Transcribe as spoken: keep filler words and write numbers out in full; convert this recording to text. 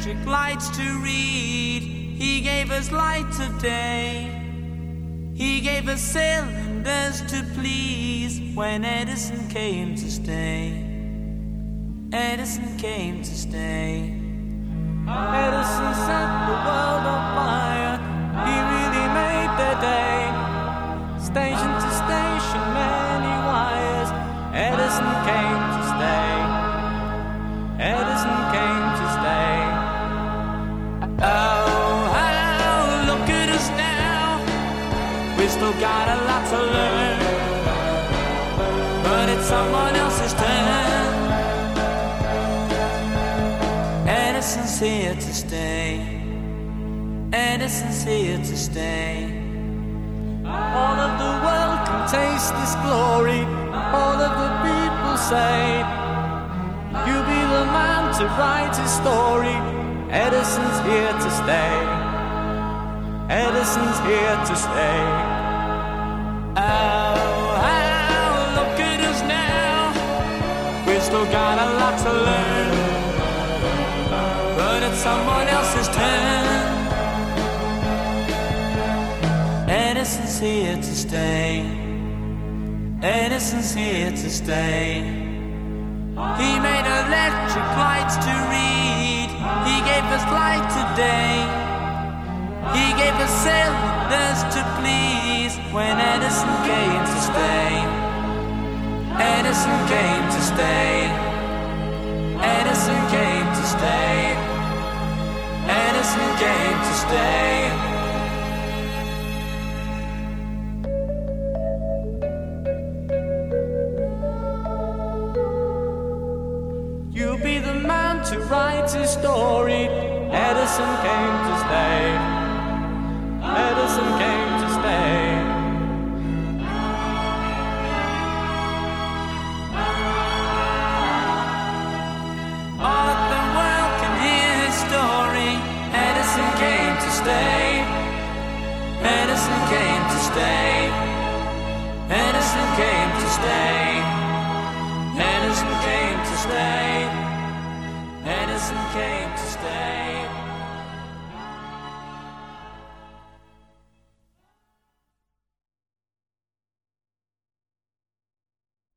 electric lights to read. He gave us light of day. He gave us cylinders to please. When Edison came to stay, Edison came to stay. Edison set the world on fire. He really made the day. Station to station, many wires. Edison came to stay. Edison came to stay. Oh, oh, look at us now. We still got a lot to learn, but it's someone else's turn. Edison's here to stay. Edison's here to stay. All of the world can taste this glory. All of the people say, you be the man to write his story. Edison's here to stay. Edison's here to stay. Oh, oh, look at us now. We've still got a lot to learn, but it's someone else's turn. Edison's here to stay. Edison's here to stay. He made electric lights to read. He gave us light today. He gave us cylinders to please. When Edison came to stay, Edison came to stay. Edison came to stay. Edison came to stay. You be the man to write his story. Edison came to stay. Edison came to stay. All of the world can hear his story. Edison came to stay. Edison came to stay. Edison came to stay. Edison came to stay. Edison came to stay.